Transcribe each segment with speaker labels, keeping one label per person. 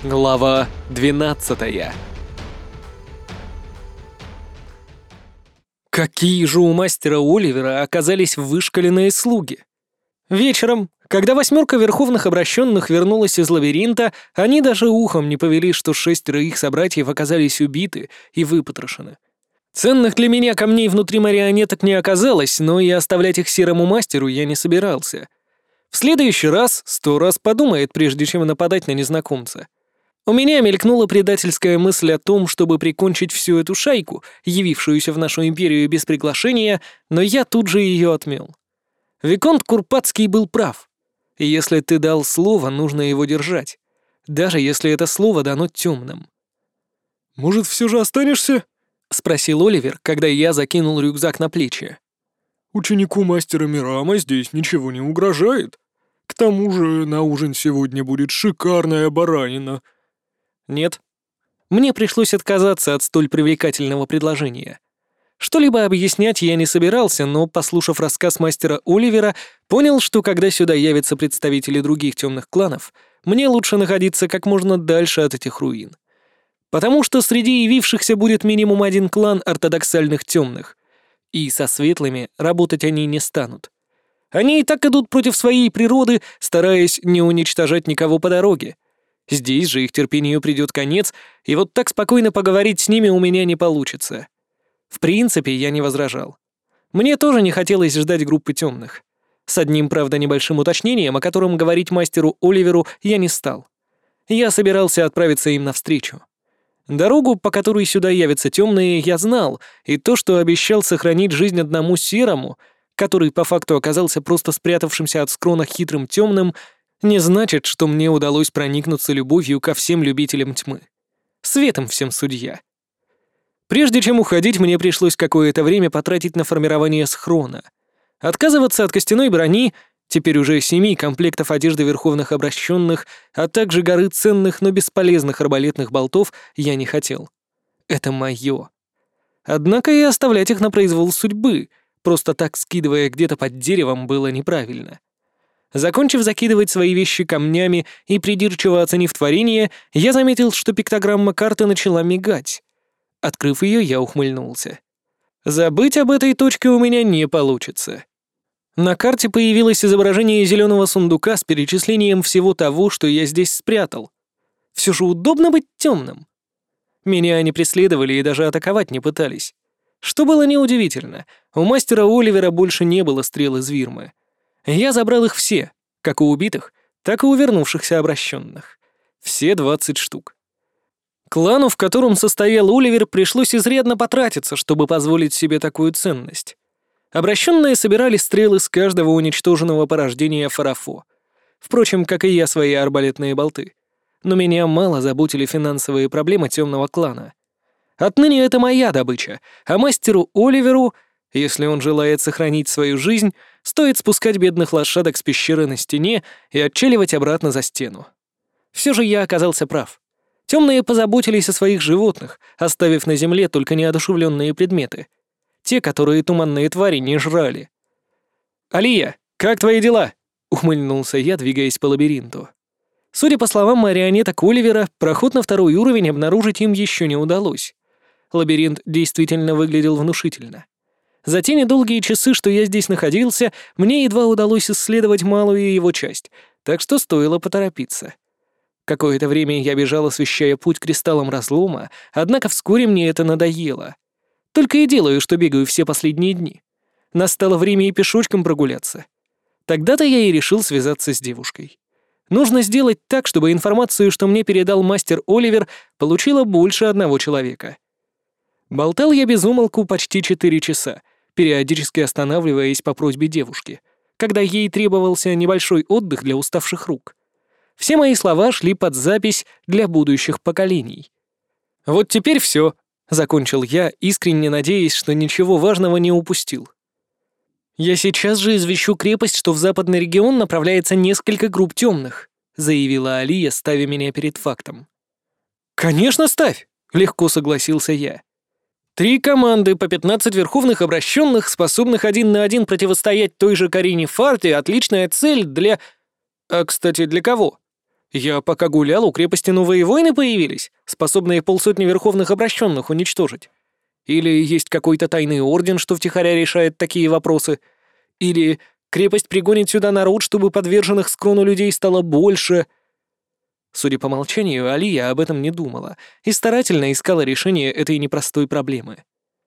Speaker 1: Глава 12. Какие же у мастера Оливера оказались вышкаленные слуги? Вечером, когда 8 верховных обращенных вернулась из лабиринта, они даже ухом не повели, что 6 их собратьев оказались убиты и выпотрошены. Ценных для меня камней внутри марионеток не оказалось, но и оставлять их серому мастеру я не собирался. В следующий раз 100 раз подумает, прежде чем нападать на незнакомца. У меня мелькнула предательская мысль о том, чтобы прикончить всю эту шайку, явившуюся в нашу империю без приглашения, но я тут же ее отмел. Виконт Курпатский был прав. И если ты дал слово, нужно его держать, даже если это слово дано темным.
Speaker 2: «Может, все же останешься?»
Speaker 1: — спросил Оливер, когда я закинул рюкзак на плечи.
Speaker 2: «Ученику мастера Мирама здесь ничего не угрожает. К тому же на ужин сегодня будет шикарная баранина».
Speaker 1: Нет. Мне пришлось отказаться от столь привлекательного предложения. Что-либо объяснять я не собирался, но, послушав рассказ мастера Оливера, понял, что когда сюда явятся представители других темных кланов, мне лучше находиться как можно дальше от этих руин. Потому что среди явившихся будет минимум один клан ортодоксальных темных, и со светлыми работать они не станут. Они и так идут против своей природы, стараясь не уничтожать никого по дороге. Здесь же их терпению придет конец, и вот так спокойно поговорить с ними у меня не получится. В принципе, я не возражал. Мне тоже не хотелось ждать группы темных. С одним, правда, небольшим уточнением, о котором говорить мастеру Оливеру я не стал. Я собирался отправиться им навстречу. Дорогу, по которой сюда явятся темные, я знал, и то, что обещал сохранить жизнь одному серому, который по факту оказался просто спрятавшимся от скрона хитрым темным, не значит, что мне удалось проникнуться любовью ко всем любителям тьмы. Светом всем судья. Прежде чем уходить, мне пришлось какое-то время потратить на формирование схрона. Отказываться от костяной брони, теперь уже 7 комплектов одежды верховных обращенных, а также горы ценных, но бесполезных арбалетных болтов я не хотел. Это моё. Однако и оставлять их на произвол судьбы, просто так скидывая где-то под деревом, было неправильно. Закончив закидывать свои вещи камнями и придирчиво оценив творение, я заметил, что пиктограмма карты начала мигать. Открыв ее, я ухмыльнулся. Забыть об этой точке у меня не получится. На карте появилось изображение зеленого сундука с перечислением всего того, что я здесь спрятал. Все же удобно быть темным. Меня они преследовали и даже атаковать не пытались. Что было неудивительно, у мастера Оливера больше не было стрел из Вирмы. Я забрал их все, как у убитых, так и у вернувшихся обращенных. Все 20 штук. Клану, в котором состоял Оливер, пришлось изрядно потратиться, чтобы позволить себе такую ценность. Обращенные собирали стрелы с каждого уничтоженного порождения Фарафо. Впрочем, как и я, свои арбалетные болты. Но меня мало заботили финансовые проблемы темного клана. Отныне это моя добыча, а мастеру Оливеру, если он желает сохранить свою жизнь, стоит спускать бедных лошадок с пещеры на стене и отчаливать обратно за стену. Все же я оказался прав. Темные позаботились о своих животных, оставив на земле только неодушевленные предметы. Те, которые туманные твари не жрали. «Алия, как твои дела?» — ухмыльнулся я, двигаясь по лабиринту. Судя по словам марионеток Оливера, проход на 2-й уровень обнаружить им еще не удалось. Лабиринт действительно выглядел внушительно. За те недолгие часы, что я здесь находился, мне едва удалось исследовать малую его часть, так что стоило поторопиться. Какое-то время я бежал, освещая путь кристаллом разлома, однако вскоре мне это надоело. Только и делаю, что бегаю все последние дни. Настало время и пешочком прогуляться. Тогда-то я и решил связаться с девушкой. Нужно сделать так, чтобы информацию, что мне передал мастер Оливер, получила больше одного человека. Болтал я без умолку почти 4 часа, периодически останавливаясь по просьбе девушки, когда ей требовался небольшой отдых для уставших рук. Все мои слова шли под запись для будущих поколений. Вот теперь все, закончил я, искренне надеясь, что ничего важного не упустил. «Я сейчас же извещу крепость, что в западный регион направляется несколько групп темных», заявила Алия, ставя меня перед фактом. «Конечно, ставь!» — легко согласился я. 3 команды по 15 верховных обращенных, способных 1 на 1 противостоять той же Карине Фарте, отличная цель для... А, кстати, для кого? Я пока гулял, у крепости новые воины появились, способные 50 верховных обращенных уничтожить. Или есть какой-то тайный орден, что втихаря решает такие вопросы. Или крепость пригонит сюда народ, чтобы подверженных скрону людей стало больше. Судя по молчанию, Алия об этом не думала и старательно искала решение этой непростой проблемы.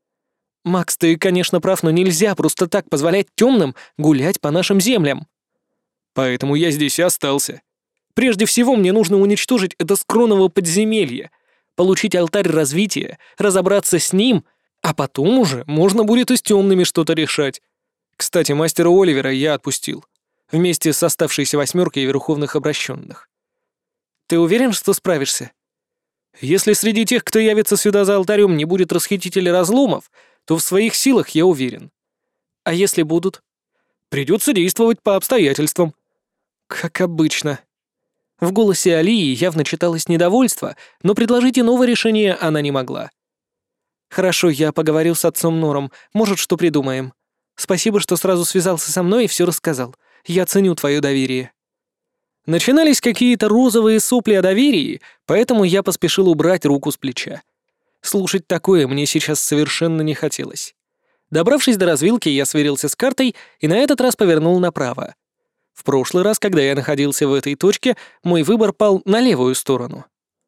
Speaker 1: «Макс, ты, конечно, прав, но нельзя просто так позволять темным гулять по нашим землям». «Поэтому я здесь и остался. Прежде всего мне нужно уничтожить это скроново подземелье, получить алтарь развития, разобраться с ним, а потом уже можно будет и с темными что-то решать. Кстати, мастера Оливера я отпустил, вместе с оставшейся 8 верховных обращенных. Ты уверен, что справишься? Если среди тех, кто явится сюда за алтарем, не будет расхитителей разломов, то в своих силах я уверен. А если будут? Придется действовать по обстоятельствам. Как обычно. В голосе Алии явно читалось недовольство, но предложить иного решения она не могла. «Хорошо, я поговорю с отцом Нором. Может, что придумаем. Спасибо, что сразу связался со мной и все рассказал. Я ценю твое доверие». Начинались какие-то розовые сопли о доверии, поэтому я поспешил убрать руку с плеча. Слушать такое мне сейчас совершенно не хотелось. Добравшись до развилки, я сверился с картой и на этот раз повернул направо. В прошлый раз, когда я находился в этой точке, мой выбор пал на левую сторону.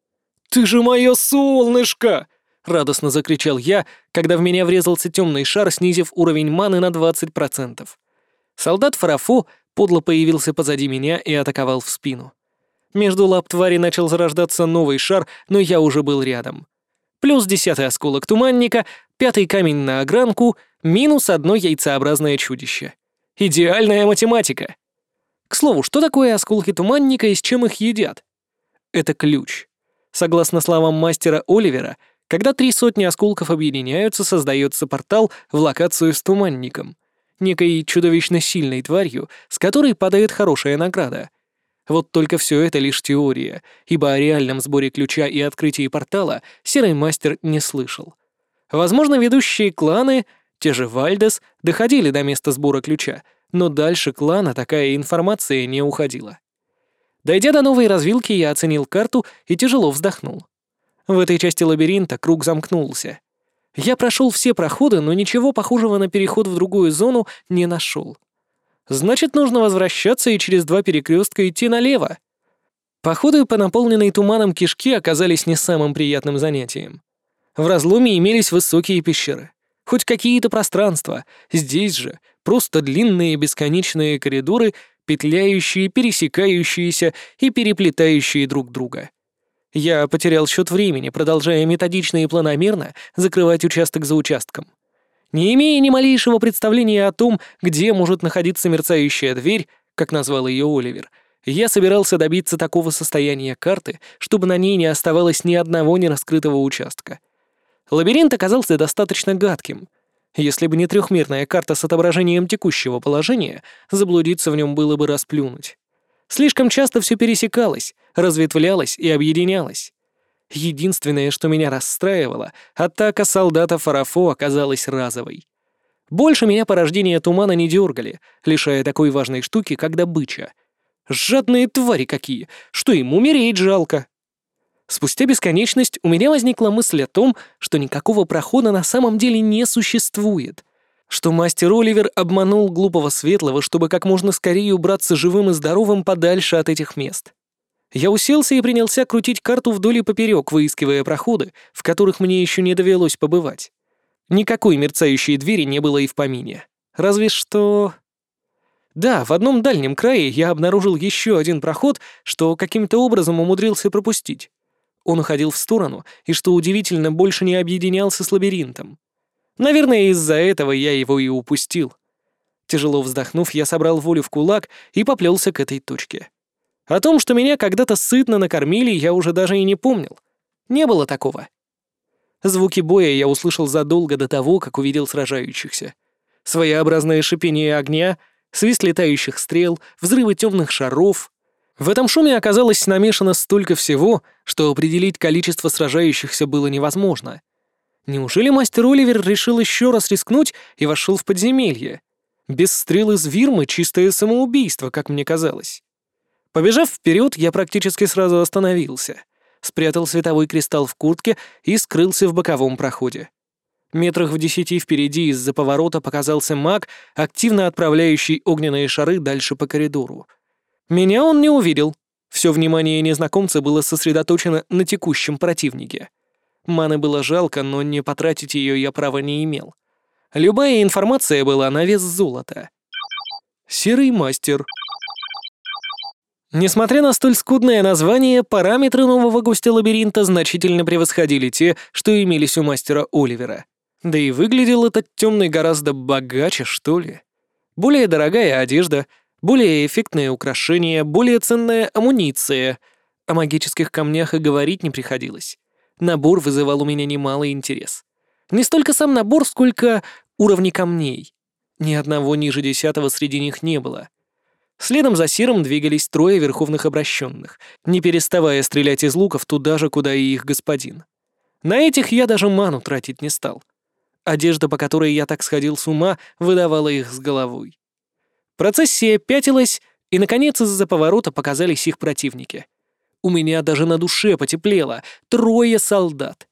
Speaker 1: «Ты же мое солнышко!» — радостно закричал я, когда в меня врезался темный шар, снизив уровень маны на 20%. Солдат Фарафо подло появился позади меня и атаковал в спину. Между лап твари начал зарождаться новый шар, но я уже был рядом. Плюс 10-й осколок туманника, 5-й камень на огранку, минус 1 яйцеобразное чудище. Идеальная математика! К слову, что такое осколки туманника и с чем их едят? Это ключ. Согласно словам мастера Оливера, когда 300 осколков объединяются, создается портал в локацию с туманником, некой чудовищно сильной тварью, с которой падает хорошая награда. Вот только все это лишь теория, ибо о реальном сборе ключа и открытии портала Серый Мастер не слышал. Возможно, ведущие кланы, те же Вальдес, доходили до места сбора ключа, но дальше клана такая информация не уходила. Дойдя до новой развилки, я оценил карту и тяжело вздохнул. В этой части лабиринта круг замкнулся. Я прошел все проходы, но ничего похожего на переход в другую зону не нашел. Значит, нужно возвращаться и через 2 перекрестка идти налево. Походы по наполненной туманом кишке оказались не самым приятным занятием. В разломе имелись высокие пещеры. Хоть какие-то пространства. Здесь же просто длинные бесконечные коридоры, петляющие, пересекающиеся и переплетающие друг друга. Я потерял счет времени, продолжая методично и планомерно закрывать участок за участком. Не имея ни малейшего представления о том, где может находиться мерцающая дверь, как назвал ее Оливер, я собирался добиться такого состояния карты, чтобы на ней не оставалось ни одного нераскрытого участка. Лабиринт оказался достаточно гадким. Если бы не трехмерная карта с отображением текущего положения, заблудиться в нем было бы расплюнуть. Слишком часто все пересекалось, разветвлялось и объединялось. Единственное, что меня расстраивало, атака солдата Фарафо оказалась разовой. Больше меня порождения тумана не дергали, лишая такой важной штуки, как добыча. Жадные твари какие, что им умереть жалко. Спустя бесконечность у меня возникла мысль о том, что никакого прохода на самом деле не существует, что мастер Оливер обманул глупого Светлого, чтобы как можно скорее убраться живым и здоровым подальше от этих мест. Я уселся и принялся крутить карту вдоль и поперек, выискивая проходы, в которых мне еще не довелось побывать. Никакой мерцающей двери не было и в помине. Разве что... Да, в одном дальнем крае я обнаружил еще один проход, что каким-то образом умудрился пропустить. Он уходил в сторону и, что удивительно, больше не объединялся с лабиринтом. Наверное, из-за этого я его и упустил. Тяжело вздохнув, я собрал волю в кулак и поплелся к этой точке. О том, что меня когда-то сытно накормили, я уже даже и не помнил. Не было такого. Звуки боя я услышал задолго до того, как увидел сражающихся. Своеобразное шипение огня, свист летающих стрел, взрывы темных шаров. В этом шуме оказалось намешано столько всего, что определить количество сражающихся было невозможно. Неужели мастер Оливер решил еще раз рискнуть и вошел в подземелье? Без стрел из Вирмы чистое самоубийство, как мне казалось. Побежав вперед, я практически сразу остановился, спрятал световой кристалл в куртке и скрылся в боковом проходе. Метрах в 10 впереди из-за поворота показался маг, активно отправляющий огненные шары дальше по коридору. Меня он не увидел. Все внимание незнакомца было сосредоточено на текущем противнике. Маны было жалко, но не потратить ее я права не имел. Любая информация была на вес золота. Серый мастер. Несмотря на столь скудное название, параметры нового гостя лабиринта значительно превосходили те, что имелись у мастера Оливера. Да и выглядел этот темный гораздо богаче, что ли. Более дорогая одежда, более эффектные украшения, более ценная амуниция. О магических камнях и говорить не приходилось. Набор вызывал у меня немалый интерес. Не столько сам набор, сколько уровни камней. Ни одного ниже 10-го среди них не было. Следом за Сиром двигались 3 верховных обращенных, не переставая стрелять из луков туда же, куда и их господин. На этих я даже ману тратить не стал. Одежда, по которой я так сходил с ума, выдавала их с головой. Процессия пятилась, и, наконец, из-за поворота показались их противники. У меня даже на душе потеплело. 3 солдат.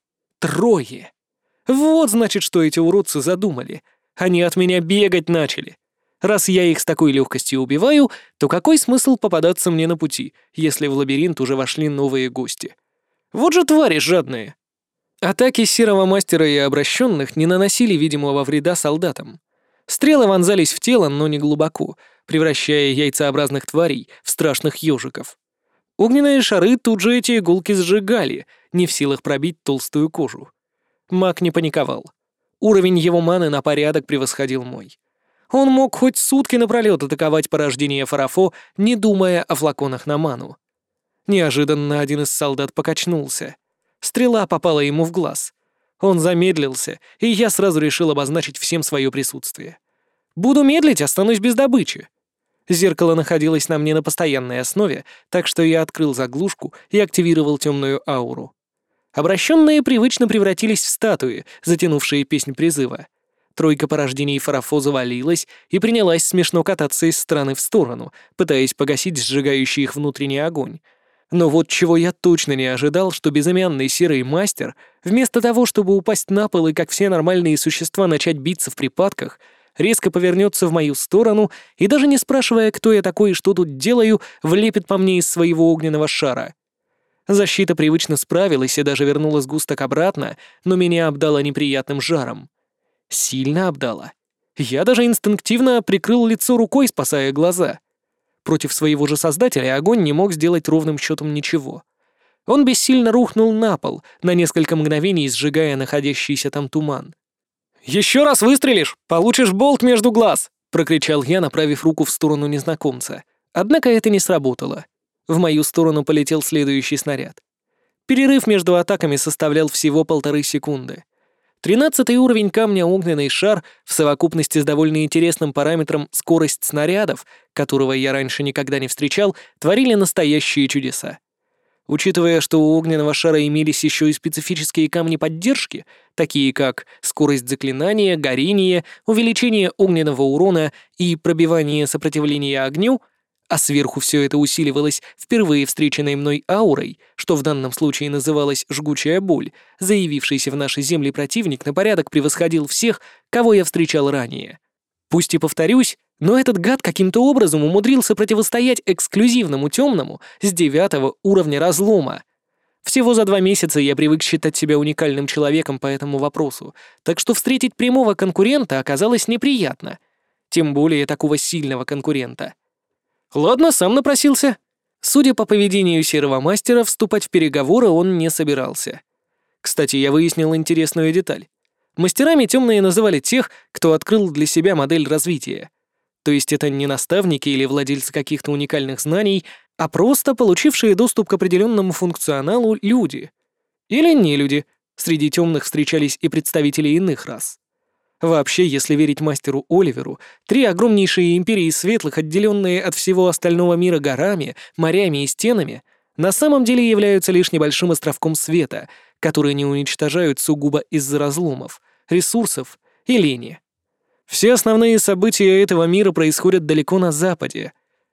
Speaker 1: 3. Вот, значит, что эти уродцы задумали. Они от меня бегать начали. Раз я их с такой легкостью убиваю, то какой смысл попадаться мне на пути, если в лабиринт уже вошли новые гости? Вот же твари жадные. Атаки серого мастера и обращенных не наносили видимого вреда солдатам. Стрелы вонзались в тело, но не глубоко, превращая яйцеобразных тварей в страшных ежиков. Огненные шары тут же эти иголки сжигали, не в силах пробить толстую кожу. Маг не паниковал. Уровень его маны на порядок превосходил мой. Он мог хоть сутки напролёт атаковать порождение Фарафо, не думая о флаконах на ману. Неожиданно один из солдат покачнулся. Стрела попала ему в глаз. Он замедлился, и я сразу решил обозначить всем свое присутствие. Буду медлить, останусь без добычи. Зеркало находилось на мне на постоянной основе, так что я открыл заглушку и активировал темную ауру. Обращенные привычно превратились в статуи, затянувшие песнь призыва. 3 порождений Фарафо завалилась и принялась смешно кататься из стороны в сторону, пытаясь погасить сжигающий их внутренний огонь. Но вот чего я точно не ожидал, что безымянный серый мастер, вместо того, чтобы упасть на пол и, как все нормальные существа, начать биться в припадках, резко повернется в мою сторону и, даже не спрашивая, кто я такой и что тут делаю, влепит по мне из своего огненного шара. Защита привычно справилась и даже вернула сгусток обратно, но меня обдала неприятным жаром. Сильно обдала. Я даже инстинктивно прикрыл лицо рукой, спасая глаза. Против своего же создателя огонь не мог сделать ровным счетом ничего. Он бессильно рухнул на пол, на несколько мгновений сжигая находящийся там туман. «Еще раз выстрелишь, получишь болт между глаз!» — прокричал я, направив руку в сторону незнакомца. Однако это не сработало. В мою сторону полетел следующий снаряд. Перерыв между атаками составлял всего 1,5 секунды. 13-й уровень камня огненный шар в совокупности с довольно интересным параметром скорость снарядов, которого я раньше никогда не встречал, творили настоящие чудеса. Учитывая, что у огненного шара имелись еще и специфические камни поддержки, такие как скорость заклинания, горение, увеличение огненного урона и пробивание сопротивления огню, а сверху все это усиливалось впервые встреченной мной аурой, что в данном случае называлась «жгучая боль», заявившийся в нашей земле противник на порядок превосходил всех, кого я встречал ранее. Пусть и повторюсь, но этот гад каким-то образом умудрился противостоять эксклюзивному темному с 9-го уровня разлома. Всего за 2 месяца я привык считать себя уникальным человеком по этому вопросу, так что встретить прямого конкурента оказалось неприятно. Тем более такого сильного конкурента. Ладно, сам напросился. Судя по поведению серого мастера, вступать в переговоры он не собирался. Кстати, я выяснил интересную деталь. Мастерами темные называли тех, кто открыл для себя модель развития. То есть это не наставники или владельцы каких-то уникальных знаний, а просто получившие доступ к определенному функционалу люди. Или не люди. Среди темных встречались и представители иных рас. Вообще, если верить мастеру Оливеру, 3 огромнейшие империи светлых, отделенные от всего остального мира горами, морями и стенами, на самом деле являются лишь небольшим островком света, который не уничтожают сугубо из-за разломов, ресурсов и лени. Все основные события этого мира происходят далеко на западе.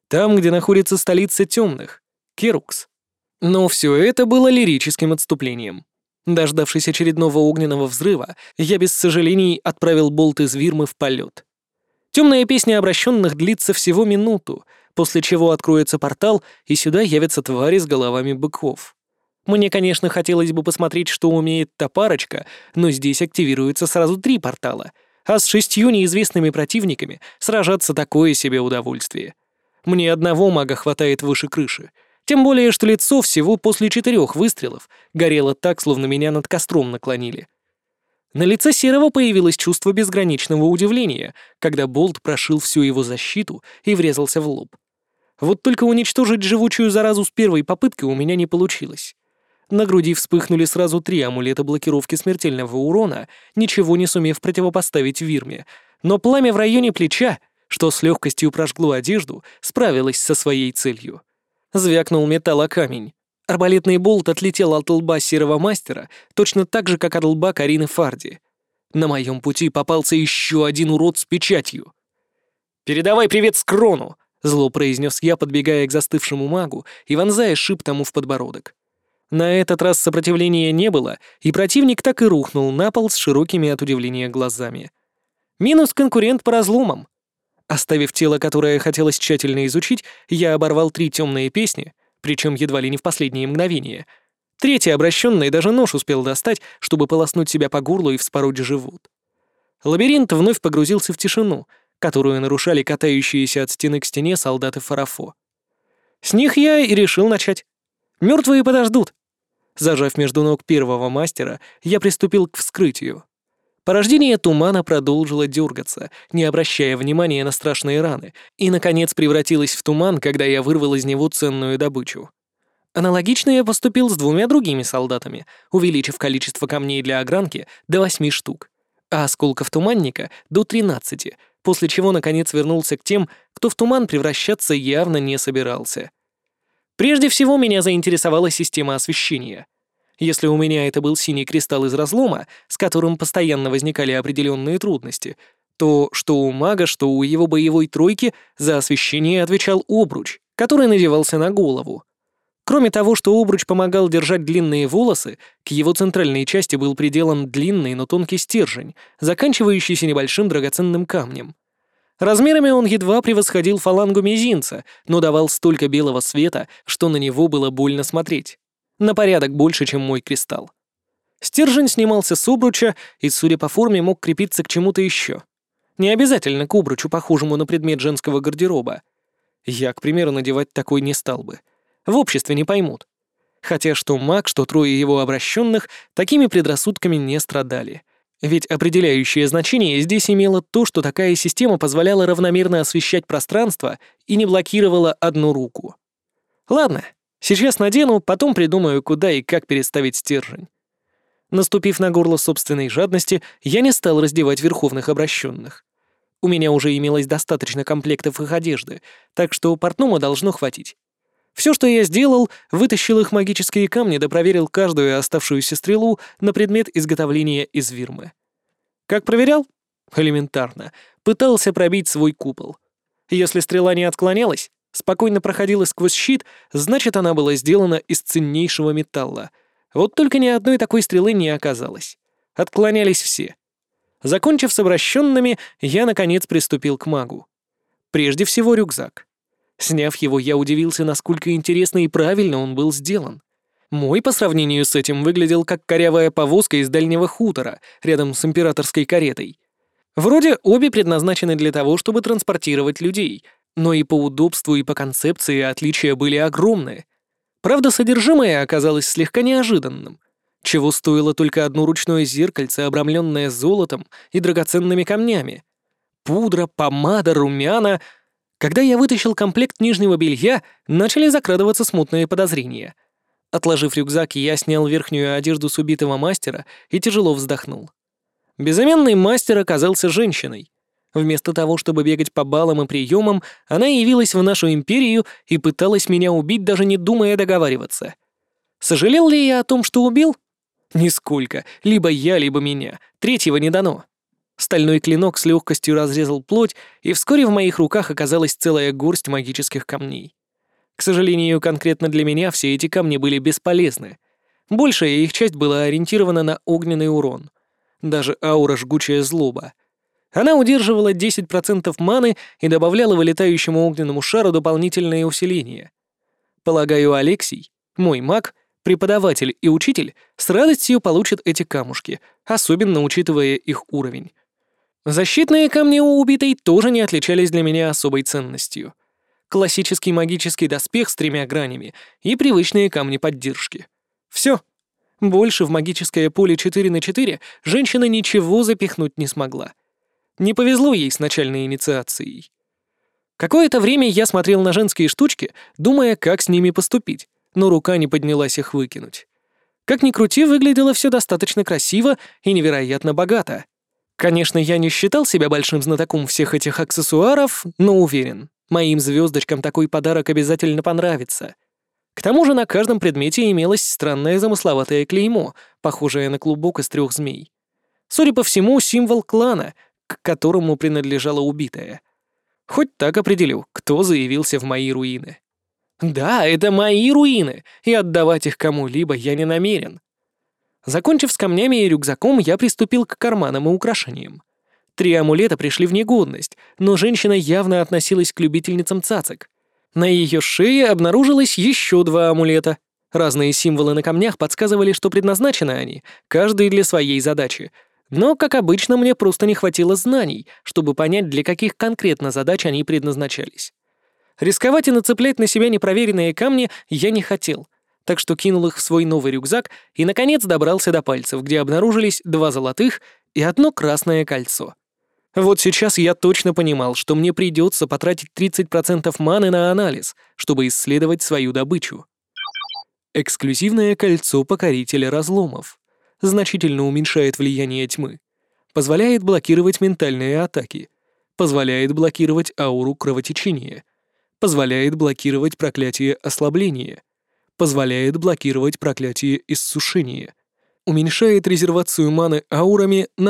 Speaker 1: Там, где находится столица темных — Керукс. Но все это было лирическим отступлением. Дождавшись очередного огненного взрыва, я без сожалений отправил болт из Вирмы в полет. Темная песня обращенных длится всего минуту, после чего откроется портал, и сюда явятся твари с головами быков. Мне, конечно, хотелось бы посмотреть, что умеет та парочка, но здесь активируется сразу 3 портала, а с 6 неизвестными противниками сражаться такое себе удовольствие. Мне одного мага хватает выше крыши, тем более, что лицо всего после 4 выстрелов горело так, словно меня над костром наклонили. На лице Серого появилось чувство безграничного удивления, когда болт прошил всю его защиту и врезался в лоб. Вот только уничтожить живучую заразу с первой попытки у меня не получилось. На груди вспыхнули сразу 3 амулета блокировки смертельного урона, ничего не сумев противопоставить Вирме, но пламя в районе плеча, что с легкостью прожгло одежду, справилось со своей целью. Звякнул металл о камень. Арбалетный болт отлетел от лба Серого мастера, точно так же, как от лба Карины Фарди. На моем пути попался еще один урод с печатью. «Передавай привет Скрону!» — зло произнес я, подбегая к застывшему магу и вонзая шип тому в подбородок. На этот раз сопротивления не было, и противник так и рухнул на пол с широкими от удивления глазами. Минус конкурент по разломам. Оставив тело, которое хотелось тщательно изучить, я оборвал 3 темные песни, причем едва ли не в последние мгновения. 3-й обращенный даже нож успел достать, чтобы полоснуть себя по горлу и вспороть живот. Лабиринт вновь погрузился в тишину, которую нарушали катающиеся от стены к стене солдаты Фарафо. С них я и решил начать. Мертвые подождут. Зажав между ног первого мастера, я приступил к вскрытию. Порождение тумана продолжило дергаться, не обращая внимания на страшные раны, и, наконец, превратилось в туман, когда я вырвал из него ценную добычу. Аналогично я поступил с 2 другими солдатами, увеличив количество камней для огранки до 8 штук, а осколков туманника — до 13, после чего, наконец, вернулся к тем, кто в туман превращаться явно не собирался. Прежде всего, меня заинтересовала система освещения. Если у меня это был синий кристалл из разлома, с которым постоянно возникали определенные трудности, то что у мага, что у его боевой тройки за освещение отвечал обруч, который надевался на голову. Кроме того, что обруч помогал держать длинные волосы, к его центральной части был приделан длинный, но тонкий стержень, заканчивающийся небольшим драгоценным камнем. Размерами он едва превосходил фалангу мизинца, но давал столько белого света, что на него было больно смотреть. На порядок больше, чем мой кристалл. Стержень снимался с обруча и, судя по форме, мог крепиться к чему-то еще. Не обязательно к обручу, похожему на предмет женского гардероба. Я, к примеру, надевать такой не стал бы. В обществе не поймут. Хотя что маг, что 3 его обращенных такими предрассудками не страдали. Ведь определяющее значение здесь имело то, что такая система позволяла равномерно освещать пространство и не блокировала одну руку. Ладно. Сейчас надену, потом придумаю, куда и как переставить стержень. Наступив на горло собственной жадности, я не стал раздевать верховных обращенных. У меня уже имелось достаточно комплектов их одежды, так что портному должно хватить. Все, что я сделал, вытащил их магические камни да проверил каждую оставшуюся стрелу на предмет изготовления из Вирмы. Как проверял? Элементарно. Пытался пробить свой купол. Если стрела не отклонялась, спокойно проходила сквозь щит, значит, она была сделана из ценнейшего металла. Вот только ни одной такой стрелы не оказалось. Отклонялись все. Закончив с обращенными, я, наконец, приступил к магу. Прежде всего, рюкзак. Сняв его, я удивился, насколько интересно и правильно он был сделан. Мой, по сравнению с этим, выглядел как корявая повозка из дальнего хутора, рядом с императорской каретой. Вроде обе предназначены для того, чтобы транспортировать людей, но и по удобству, и по концепции отличия были огромные. Правда, содержимое оказалось слегка неожиданным, чего стоило только одно ручное зеркальце, обрамленное золотом и драгоценными камнями. Пудра, помада, румяна. Когда я вытащил комплект нижнего белья, начали закрадываться смутные подозрения. Отложив рюкзак, я снял верхнюю одежду с убитого мастера и тяжело вздохнул. Безымянный мастер оказался женщиной. Вместо того, чтобы бегать по балам и приемам, она явилась в нашу империю и пыталась меня убить, даже не думая договариваться. Сожалел ли я о том, что убил? Нисколько. Либо я, либо меня. Третьего не дано. Стальной клинок с легкостью разрезал плоть, и вскоре в моих руках оказалась целая горсть магических камней. К сожалению, конкретно для меня все эти камни были бесполезны. Большая их часть была ориентирована на огненный урон. Даже аура «Жгучая злоба». Она удерживала 10% маны и добавляла вылетающему огненному шару дополнительные усиления. Полагаю, Алексей, мой маг, преподаватель и учитель, с радостью получат эти камушки, особенно учитывая их уровень. Защитные камни у убитой тоже не отличались для меня особой ценностью. Классический магический доспех с 3 гранями и привычные камни поддержки. Все. Больше в магическое поле 4/4 женщина ничего запихнуть не смогла. Не повезло ей с начальной инициацией. Какое-то время я смотрел на женские штучки, думая, как с ними поступить, но рука не поднялась их выкинуть. Как ни крути, выглядело все достаточно красиво и невероятно богато. Конечно, я не считал себя большим знатоком всех этих аксессуаров, но уверен, моим звездочкам такой подарок обязательно понравится. К тому же на каждом предмете имелось странное замысловатое клеймо, похожее на клубок из 3 змей. Судя по всему, символ клана, к которому принадлежала убитая. Хоть так определю, кто заявился в мои руины. Да, это мои руины, и отдавать их кому-либо я не намерен. Закончив с камнями и рюкзаком, я приступил к карманам и украшениям. 3 амулета пришли в негодность, но женщина явно относилась к любительницам цацок. На ее шее обнаружилось еще 2 амулета. Разные символы на камнях подсказывали, что предназначены они, каждый для своей задачи. Но, как обычно, мне просто не хватило знаний, чтобы понять, для каких конкретно задач они предназначались. Рисковать и нацеплять на себя непроверенные камни я не хотел, так что кинул их в свой новый рюкзак и, наконец, добрался до пальцев, где обнаружились 2 золотых и 1 красное кольцо. Вот сейчас я точно понимал, что мне придется потратить 30% маны на анализ, чтобы исследовать свою добычу. Эксклюзивное кольцо покорителя разломов. Значительно уменьшает влияние тьмы. Позволяет блокировать ментальные атаки. Позволяет блокировать ауру кровотечения. Позволяет блокировать проклятие ослабления. Позволяет блокировать проклятие иссушения. Уменьшает резервацию маны аурами на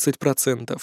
Speaker 1: 20%.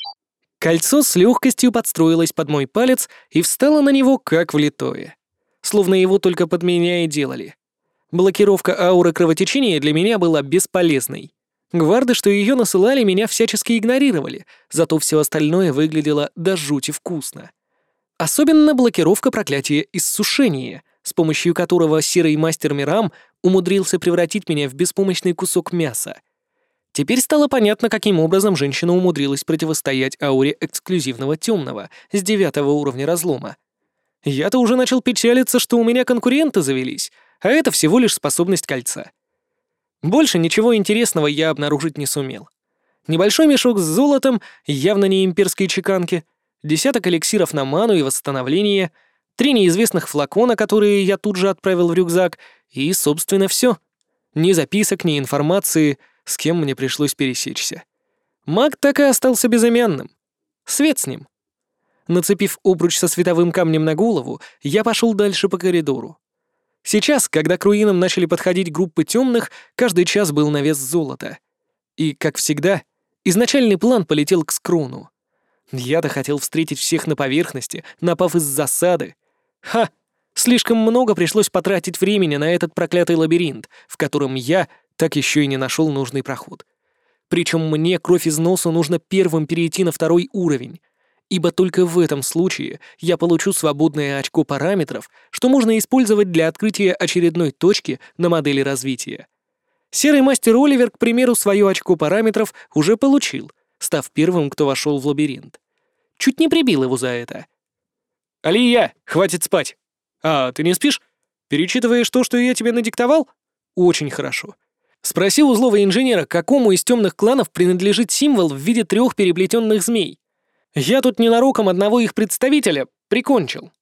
Speaker 1: Кольцо с легкостью подстроилось под мой палец и встало на него как влитое. Словно его только под меня и делали. Блокировка ауры кровотечения для меня была бесполезной. Гварды, что ее насылали, меня всячески игнорировали, зато все остальное выглядело до жути вкусно. Особенно блокировка проклятия иссушения, с помощью которого серый мастер Мирам умудрился превратить меня в беспомощный кусок мяса. Теперь стало понятно, каким образом женщина умудрилась противостоять ауре эксклюзивного темного с 9-го уровня разлома. Я-то уже начал печалиться, что у меня конкуренты завелись, а это всего лишь способность кольца. Больше ничего интересного я обнаружить не сумел. Небольшой мешок с золотом, явно не имперской чеканки, 10 эликсиров на ману и восстановление, 3 неизвестных флакона, которые я тут же отправил в рюкзак, и, собственно, все. Ни записок, ни информации, с кем мне пришлось пересечься. Маг так и остался безымянным. Свет с ним. Нацепив обруч со световым камнем на голову, я пошел дальше по коридору. Сейчас, когда к руинам начали подходить группы темных, каждый час был на вес золота. И, как всегда, изначальный план полетел к скрону. Я-то хотел встретить всех на поверхности, напав из засады. Ха! Слишком много пришлось потратить времени на этот проклятый лабиринт, в котором я так еще и не нашел нужный проход. Причем мне кровь из носа нужно первым перейти на 2-й уровень, ибо только в этом случае я получу свободное очко параметров, что можно использовать для открытия очередной точки на модели развития. Серый мастер Оливер, к примеру, свое очко параметров уже получил, став первым, кто вошел в лабиринт. Чуть не прибил его за это. «Алия, хватит спать!» «А, ты не спишь? Перечитываешь то, что я тебе надиктовал?» «Очень хорошо. Спроси у злого инженера, какому из темных кланов принадлежит символ в виде 3 переплетенных змей. Я тут ненароком одного их представителя прикончил».